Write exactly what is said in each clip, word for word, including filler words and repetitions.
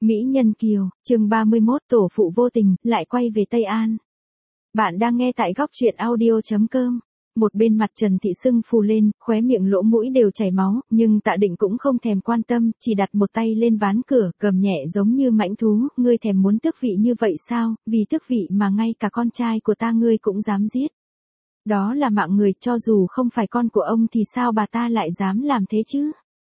Mỹ Nhân Kiều, chương ba mươi mốt tổ phụ vô tình, lại quay về Tây An. Bạn đang nghe tại góc truyện audio chấm com. Một bên mặt Trần Thị sưng phù lên, khóe miệng lỗ mũi đều chảy máu, nhưng Tạ Định cũng không thèm quan tâm, chỉ đặt một tay lên ván cửa, gầm nhẹ giống như mãnh thú, ngươi thèm muốn tước vị như vậy sao, vì tước vị mà ngay cả con trai của ta ngươi cũng dám giết. Đó là mạng người, cho dù không phải con của ông thì sao bà ta lại dám làm thế chứ?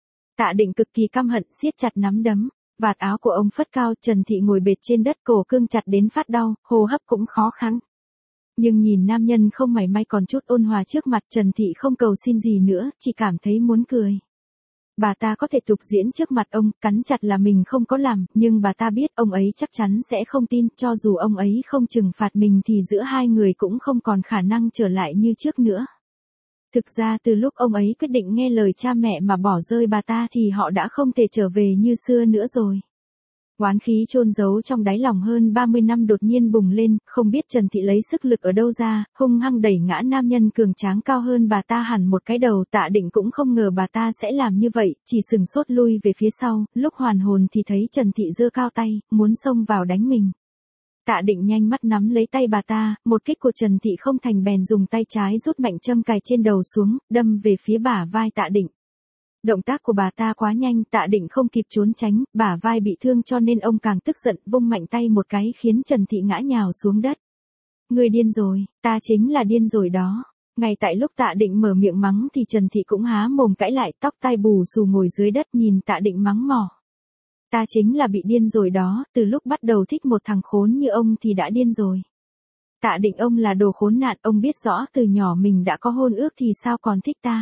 Tạ Định cực kỳ căm hận, siết chặt nắm đấm. Vạt áo của ông phất cao, Trần Thị ngồi bệt trên đất, cổ cương chặt đến phát đau, hô hấp cũng khó khăn. Nhưng nhìn nam nhân không mảy may còn chút ôn hòa trước mặt, Trần Thị không cầu xin gì nữa, chỉ cảm thấy muốn cười. Bà ta có thể tục diễn trước mặt ông, cắn chặt là mình không có làm, nhưng bà ta biết ông ấy chắc chắn sẽ không tin, cho dù ông ấy không trừng phạt mình thì giữa hai người cũng không còn khả năng trở lại như trước nữa. Thực ra từ lúc ông ấy quyết định nghe lời cha mẹ mà bỏ rơi bà ta thì họ đã không thể trở về như xưa nữa rồi. Oán khí chôn giấu trong đáy lòng hơn ba mươi năm đột nhiên bùng lên, không biết Trần Thị lấy sức lực ở đâu ra, hung hăng đẩy ngã nam nhân cường tráng cao hơn bà ta hẳn một cái đầu. Tạ Định cũng không ngờ bà ta sẽ làm như vậy, chỉ sừng sốt lui về phía sau, lúc hoàn hồn thì thấy Trần Thị giơ cao tay, muốn xông vào đánh mình. Tạ Định nhanh mắt nắm lấy tay bà ta, một kích của Trần Thị không thành bèn dùng tay trái rút mạnh châm cài trên đầu xuống, đâm về phía bả vai Tạ Định. Động tác của bà ta quá nhanh, Tạ Định không kịp trốn tránh, bả vai bị thương cho nên ông càng tức giận, vung mạnh tay một cái khiến Trần Thị ngã nhào xuống đất. Ngươi điên rồi, ta chính là điên rồi đó. Ngay tại lúc Tạ Định mở miệng mắng thì Trần Thị cũng há mồm cãi lại, tóc tai bù xù ngồi dưới đất nhìn Tạ Định mắng mỏ. Ta chính là bị điên rồi đó, từ lúc bắt đầu thích một thằng khốn như ông thì đã điên rồi. Tạ Định ông là đồ khốn nạn, ông biết rõ từ nhỏ mình đã có hôn ước thì sao còn thích ta.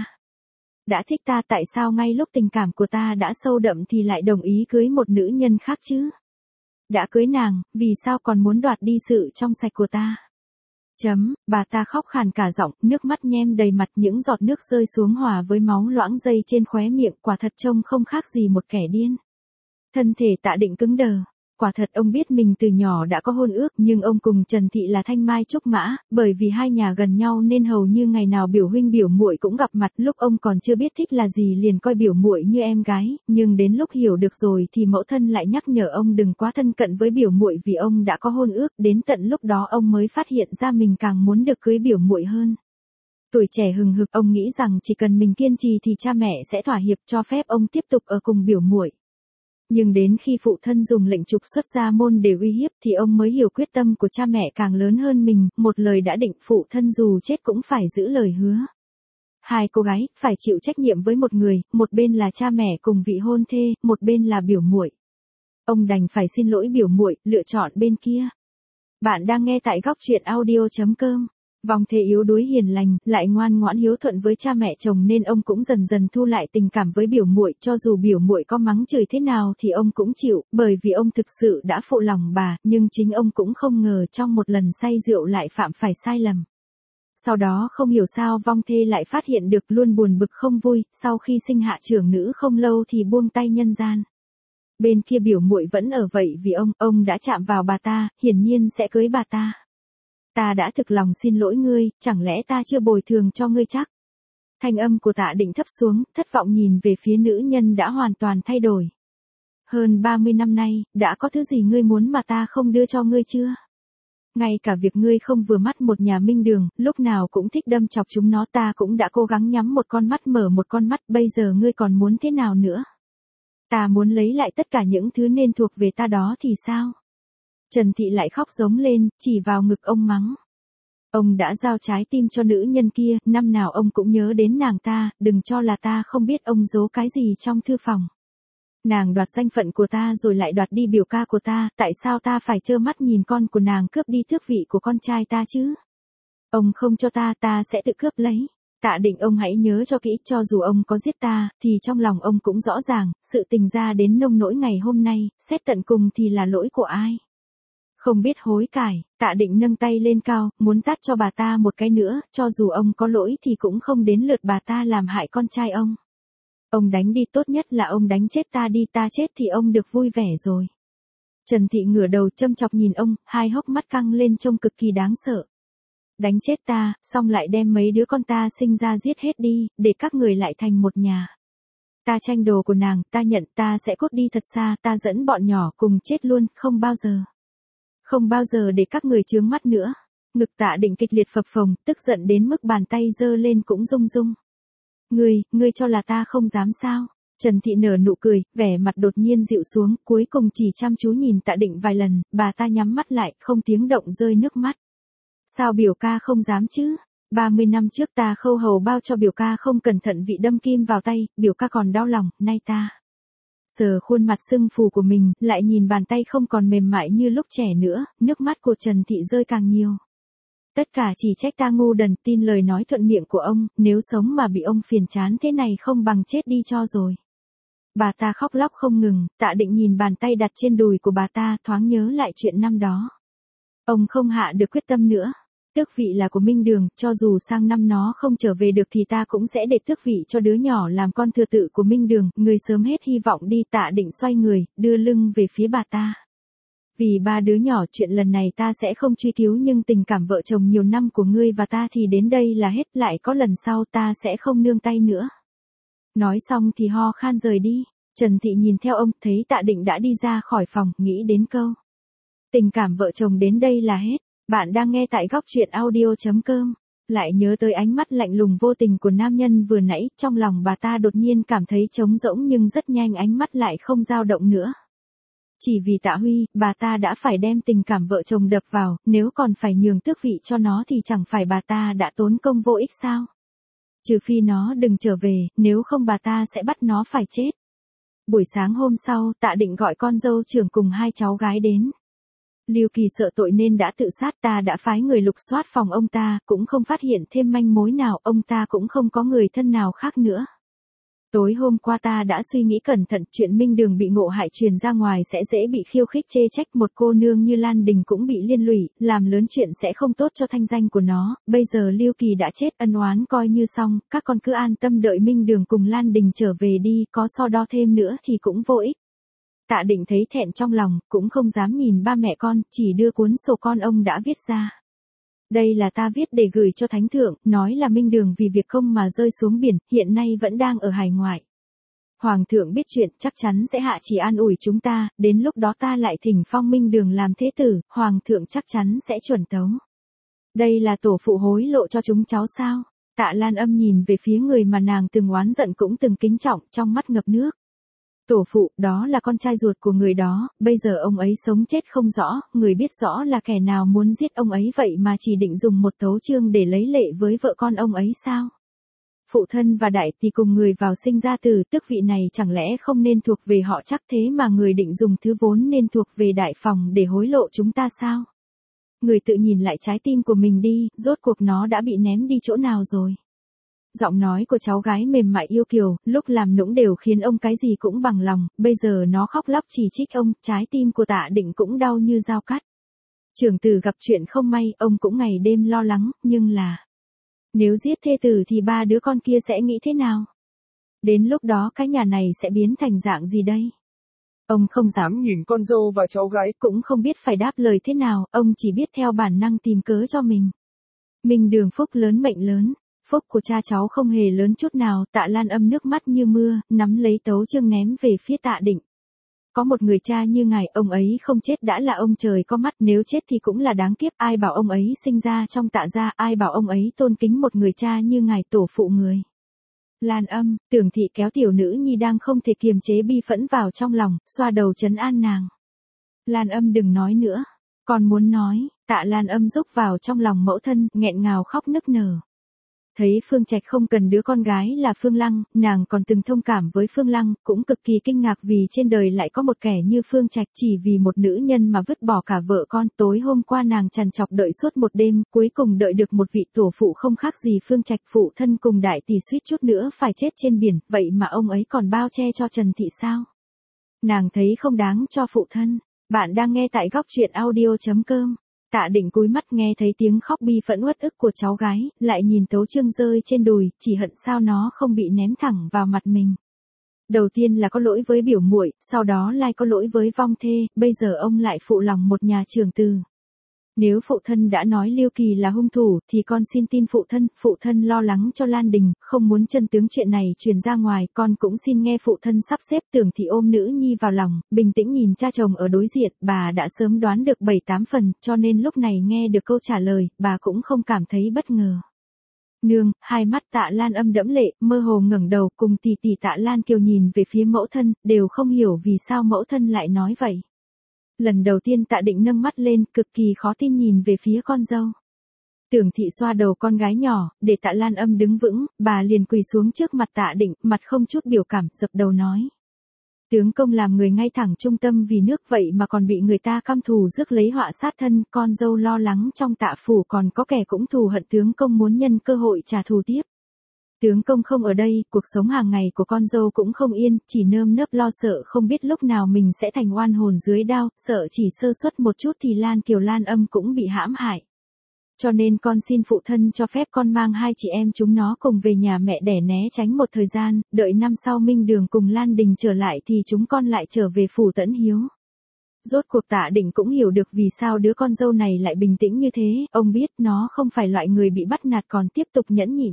Đã thích ta tại sao ngay lúc tình cảm của ta đã sâu đậm thì lại đồng ý cưới một nữ nhân khác chứ? Đã cưới nàng, vì sao còn muốn đoạt đi sự trong sạch của ta? Chấm, bà ta khóc khàn cả giọng, nước mắt nhem đầy mặt, những giọt nước rơi xuống hòa với máu loãng dây trên khóe miệng, quả thật trông không khác gì một kẻ điên. Thân thể Tạ Định cứng đờ. Quả thật ông biết mình từ nhỏ đã có hôn ước, nhưng ông cùng Trần Thị là thanh mai trúc mã, bởi vì hai nhà gần nhau nên hầu như ngày nào biểu huynh biểu muội cũng gặp mặt. Lúc ông còn chưa biết thích là gì liền coi biểu muội như em gái, nhưng đến lúc hiểu được rồi thì mẫu thân lại nhắc nhở ông đừng quá thân cận với biểu muội vì ông đã có hôn ước, đến tận lúc đó ông mới phát hiện ra mình càng muốn được cưới biểu muội hơn. Tuổi trẻ hừng hực, ông nghĩ rằng chỉ cần mình kiên trì thì cha mẹ sẽ thỏa hiệp cho phép ông tiếp tục ở cùng biểu muội. Nhưng đến khi phụ thân dùng lệnh trục xuất gia môn để uy hiếp thì ông mới hiểu quyết tâm của cha mẹ càng lớn hơn mình, một lời đã định, phụ thân dù chết cũng phải giữ lời hứa. Hai cô gái phải chịu trách nhiệm với một người, một bên là cha mẹ cùng vị hôn thê, một bên là biểu muội. Ông đành phải xin lỗi biểu muội, lựa chọn bên kia. Bạn đang nghe tại góc truyện audio chấm com. Vong thê yếu đuối hiền lành, lại ngoan ngoãn hiếu thuận với cha mẹ chồng nên ông cũng dần dần thu lại tình cảm với biểu muội, cho dù biểu muội có mắng chửi thế nào thì ông cũng chịu, bởi vì ông thực sự đã phụ lòng bà, nhưng chính ông cũng không ngờ trong một lần say rượu lại phạm phải sai lầm. Sau đó không hiểu sao vong thê lại phát hiện được, luôn buồn bực không vui, sau khi sinh hạ trưởng nữ không lâu thì buông tay nhân gian. Bên kia biểu muội vẫn ở vậy vì ông, ông đã chạm vào bà ta, hiển nhiên sẽ cưới bà ta. Ta đã thực lòng xin lỗi ngươi, chẳng lẽ ta chưa bồi thường cho ngươi chắc? Thanh âm của Tạ Định thấp xuống, thất vọng nhìn về phía nữ nhân đã hoàn toàn thay đổi. Hơn ba mươi năm nay, đã có thứ gì ngươi muốn mà ta không đưa cho ngươi chưa? Ngay cả việc ngươi không vừa mắt một nhà minh đường, lúc nào cũng thích đâm chọc chúng nó, ta cũng đã cố gắng nhắm một con mắt mở một con mắt, bây giờ ngươi còn muốn thế nào nữa? Ta muốn lấy lại tất cả những thứ nên thuộc về ta đó thì sao? Trần Thị lại khóc giống lên, chỉ vào ngực ông mắng. Ông đã giao trái tim cho nữ nhân kia, năm nào ông cũng nhớ đến nàng ta, đừng cho là ta không biết ông giấu cái gì trong thư phòng. Nàng đoạt danh phận của ta rồi lại đoạt đi biểu ca của ta, tại sao ta phải trơ mắt nhìn con của nàng cướp đi tước vị của con trai ta chứ? Ông không cho ta, ta sẽ tự cướp lấy. Tạ Định ông hãy nhớ cho kỹ, cho dù ông có giết ta, thì trong lòng ông cũng rõ ràng, sự tình ra đến nông nỗi ngày hôm nay, xét tận cùng thì là lỗi của ai? Không biết hối cải, Tạ Định nâng tay lên cao, muốn tát cho bà ta một cái nữa, cho dù ông có lỗi thì cũng không đến lượt bà ta làm hại con trai ông. Ông đánh đi, tốt nhất là ông đánh chết ta đi, ta chết thì ông được vui vẻ rồi. Trần Thị ngửa đầu châm chọc nhìn ông, hai hốc mắt căng lên trông cực kỳ đáng sợ. Đánh chết ta, xong lại đem mấy đứa con ta sinh ra giết hết đi, để các người lại thành một nhà. ta tranh đồ của nàng, ta nhận, ta sẽ cút đi thật xa, ta dẫn bọn nhỏ cùng chết luôn, không bao giờ. Không bao giờ để các người chướng mắt nữa. Ngực Tạ Định kịch liệt phập phồng, tức giận đến mức bàn tay giơ lên cũng rung rung. Ngươi, ngươi cho là ta không dám sao? Trần Thị nở nụ cười, vẻ mặt đột nhiên dịu xuống, cuối cùng chỉ chăm chú nhìn Tạ Định vài lần, bà ta nhắm mắt lại, không tiếng động rơi nước mắt. Sao biểu ca không dám chứ? ba mươi năm trước ta khâu hầu bao cho biểu ca không cẩn thận vị đâm kim vào tay, biểu ca còn đau lòng, nay ta. Sờ khuôn mặt sưng phù của mình, lại nhìn bàn tay không còn mềm mại như lúc trẻ nữa, nước mắt của Trần Thị rơi càng nhiều. Tất cả chỉ trách ta ngu đần, tin lời nói thuận miệng của ông, nếu sống mà bị ông phiền chán thế này không bằng chết đi cho rồi. Bà ta khóc lóc không ngừng, Tạ Định nhìn bàn tay đặt trên đùi của bà ta, thoáng nhớ lại chuyện năm đó. Ông không hạ được quyết tâm nữa. Tước vị là của Minh Đường, cho dù sang năm nó không trở về được thì ta cũng sẽ để tước vị cho đứa nhỏ làm con thừa tự của Minh Đường, người sớm hết hy vọng đi. Tạ Định xoay người, đưa lưng về phía bà ta. Vì ba đứa nhỏ chuyện lần này ta sẽ không truy cứu nhưng tình cảm vợ chồng nhiều năm của ngươi và ta thì đến đây là hết, lại có lần sau ta sẽ không nương tay nữa. Nói xong thì ho khan rời đi. Trần Thị nhìn theo ông, thấy Tạ Định đã đi ra khỏi phòng, nghĩ đến câu. Tình cảm vợ chồng đến đây là hết. Bạn đang nghe tại góc truyện audio chấm com. Lại nhớ tới ánh mắt lạnh lùng vô tình của nam nhân vừa nãy, trong lòng bà ta đột nhiên cảm thấy trống rỗng nhưng rất nhanh ánh mắt lại không dao động nữa. Chỉ vì Tạ Huy, bà ta đã phải đem tình cảm vợ chồng đập vào, nếu còn phải nhường tước vị cho nó thì chẳng phải bà ta đã tốn công vô ích sao? Trừ phi nó đừng trở về, nếu không bà ta sẽ bắt nó phải chết. Buổi sáng hôm sau, Tạ Định gọi con dâu trưởng cùng hai cháu gái đến. Lưu Kỳ sợ tội nên đã tự sát, ta đã phái người lục soát phòng ông ta, cũng không phát hiện thêm manh mối nào, ông ta cũng không có người thân nào khác nữa. Tối hôm qua ta đã suy nghĩ cẩn thận, chuyện Minh Đường bị ngộ hại truyền ra ngoài sẽ dễ bị khiêu khích chê trách, một cô nương như Lan Đình cũng bị liên lụy, làm lớn chuyện sẽ không tốt cho thanh danh của nó, bây giờ Lưu Kỳ đã chết, ân oán coi như xong, các con cứ an tâm đợi Minh Đường cùng Lan Đình trở về đi, có so đo thêm nữa thì cũng vô ích. Tạ Định thấy thẹn trong lòng, cũng không dám nhìn ba mẹ con, chỉ đưa cuốn sổ con ông đã viết ra. Đây là ta viết để gửi cho Thánh Thượng, nói là Minh Đường vì việc không mà rơi xuống biển, hiện nay vẫn đang ở hải ngoại. Hoàng thượng biết chuyện chắc chắn sẽ hạ chỉ an ủi chúng ta, đến lúc đó ta lại thỉnh phong Minh Đường làm thế tử, Hoàng thượng chắc chắn sẽ chuẩn tấu. Đây là tổ phụ hối lộ cho chúng cháu sao? Tạ Lan Âm nhìn về phía người mà nàng từng oán giận cũng từng kính trọng, trong mắt ngập nước. Tổ phụ, đó là con trai ruột của người đó, bây giờ ông ấy sống chết không rõ, người biết rõ là kẻ nào muốn giết ông ấy vậy mà chỉ định dùng một tấu chương để lấy lệ với vợ con ông ấy sao? Phụ thân và đại tỷ cùng người vào sinh ra từ, tước vị này chẳng lẽ không nên thuộc về họ chắc thế mà người định dùng thứ vốn nên thuộc về đại phòng để hối lộ chúng ta sao? Người tự nhìn lại trái tim của mình đi, rốt cuộc nó đã bị ném đi chỗ nào rồi? Giọng nói của cháu gái mềm mại yêu kiều, lúc làm nũng đều khiến ông cái gì cũng bằng lòng, bây giờ nó khóc lóc chỉ trích ông, trái tim của Tạ Định cũng đau như dao cắt. Trưởng tử gặp chuyện không may, ông cũng ngày đêm lo lắng, nhưng là... Nếu giết thê tử thì ba đứa con kia sẽ nghĩ thế nào? Đến lúc đó cái nhà này sẽ biến thành dạng gì đây? Ông không dám nhìn con dâu và cháu gái, cũng không biết phải đáp lời thế nào, ông chỉ biết theo bản năng tìm cớ cho mình. Minh Đường phúc lớn mệnh lớn. Phúc của cha cháu không hề lớn chút nào, Tạ Lan Âm nước mắt như mưa, nắm lấy tấu chương ném về phía Tạ Định. Có một người cha như ngài, ông ấy không chết đã là ông trời có mắt, nếu chết thì cũng là đáng kiếp, ai bảo ông ấy sinh ra trong Tạ gia, ai bảo ông ấy tôn kính một người cha như ngài, tổ phụ người. Lan Âm, Tưởng Thị kéo tiểu nữ nhi đang không thể kiềm chế bi phẫn vào trong lòng, xoa đầu trấn an nàng. Lan Âm đừng nói nữa, còn muốn nói. Tạ Lan Âm rúc vào trong lòng mẫu thân, nghẹn ngào khóc nức nở. Thấy Phương Trạch không cần đứa con gái là Phương Lăng, nàng còn từng thông cảm với Phương Lăng, cũng cực kỳ kinh ngạc vì trên đời lại có một kẻ như Phương Trạch chỉ vì một nữ nhân mà vứt bỏ cả vợ con. Tối hôm qua nàng trằn trọc đợi suốt một đêm, cuối cùng đợi được một vị tổ phụ không khác gì Phương Trạch, phụ thân cùng đại tỷ suýt chút nữa phải chết trên biển, vậy mà ông ấy còn bao che cho Trần Thị sao? Nàng thấy không đáng cho phụ thân. Bạn đang nghe tại góc truyện audio chấm com. Tạ Định cúi mắt nghe thấy tiếng khóc bi phẫn uất ức của cháu gái, lại nhìn tấu chương rơi trên đùi, chỉ hận sao nó không bị ném thẳng vào mặt mình. Đầu tiên là có lỗi với biểu muội, sau đó lại có lỗi với vong thê, bây giờ ông lại phụ lòng một nhà trưởng tử. Nếu phụ thân đã nói Lưu Kỳ là hung thủ thì con xin tin phụ thân, phụ thân lo lắng cho Lan Đình, không muốn chân tướng chuyện này truyền ra ngoài, con cũng xin nghe phụ thân sắp xếp. Tưởng Thị ôm nữ nhi vào lòng, bình tĩnh nhìn cha chồng ở đối diện, bà đã sớm đoán được bảy tám phần, cho nên lúc này nghe được câu trả lời, bà cũng không cảm thấy bất ngờ. Nương, hai mắt Tạ Lan Âm đẫm lệ, mơ hồ ngẩng đầu cùng tỷ tỷ Tạ Lan Kiều nhìn về phía mẫu thân, đều không hiểu vì sao mẫu thân lại nói vậy. Lần đầu tiên Tạ Định nâng mắt lên, cực kỳ khó tin nhìn về phía con dâu. Tưởng Thị xoa đầu con gái nhỏ, để Tạ Lan Âm đứng vững, bà liền quỳ xuống trước mặt Tạ Định, mặt không chút biểu cảm, dập đầu nói. Tướng công làm người ngay thẳng trung tâm vì nước vậy mà còn bị người ta căm thù rước lấy họa sát thân, con dâu lo lắng trong Tạ phủ còn có kẻ cũng thù hận tướng công muốn nhân cơ hội trả thù tiếp. Tướng công không ở đây, cuộc sống hàng ngày của con dâu cũng không yên, chỉ nơm nớp lo sợ không biết lúc nào mình sẽ thành oan hồn dưới đao, sợ chỉ sơ suất một chút thì Lan Kiều Lan Âm cũng bị hãm hại. Cho nên con xin phụ thân cho phép con mang hai chị em chúng nó cùng về nhà mẹ đẻ né tránh một thời gian, đợi năm sau Minh Đường cùng Lan Đình trở lại thì chúng con lại trở về phủ Tẫn Hiếu. Rốt cuộc Tạ Định cũng hiểu được vì sao đứa con dâu này lại bình tĩnh như thế, ông biết nó không phải loại người bị bắt nạt còn tiếp tục nhẫn nhịn.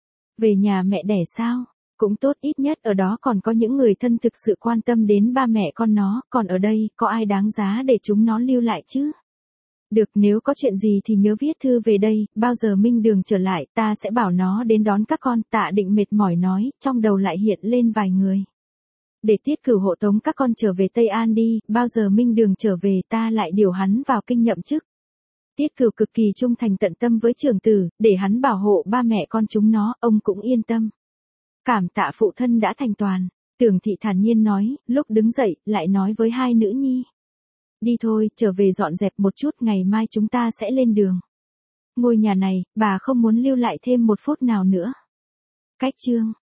Về nhà mẹ đẻ sao? Cũng tốt, ít nhất ở đó còn có những người thân thực sự quan tâm đến ba mẹ con nó, còn ở đây, có ai đáng giá để chúng nó lưu lại chứ? Được, nếu có chuyện gì thì nhớ viết thư về đây, bao giờ Minh Đường trở lại, ta sẽ bảo nó đến đón các con. Tạ Định mệt mỏi nói, trong đầu lại hiện lên vài người. Để Tiết Cửu hộ tống các con trở về Tây An đi, bao giờ Minh Đường trở về ta lại điều hắn vào kinh nhậm chức. Tiết Cửu cực kỳ trung thành tận tâm với trưởng tử, để hắn bảo hộ ba mẹ con chúng nó, ông cũng yên tâm. Cảm tạ phụ thân đã thành toàn, Tưởng Thị thản nhiên nói, lúc đứng dậy, lại nói với hai nữ nhi. Đi thôi, trở về dọn dẹp một chút, ngày mai chúng ta sẽ lên đường. Ngôi nhà này, bà không muốn lưu lại thêm một phút nào nữa. Cách chương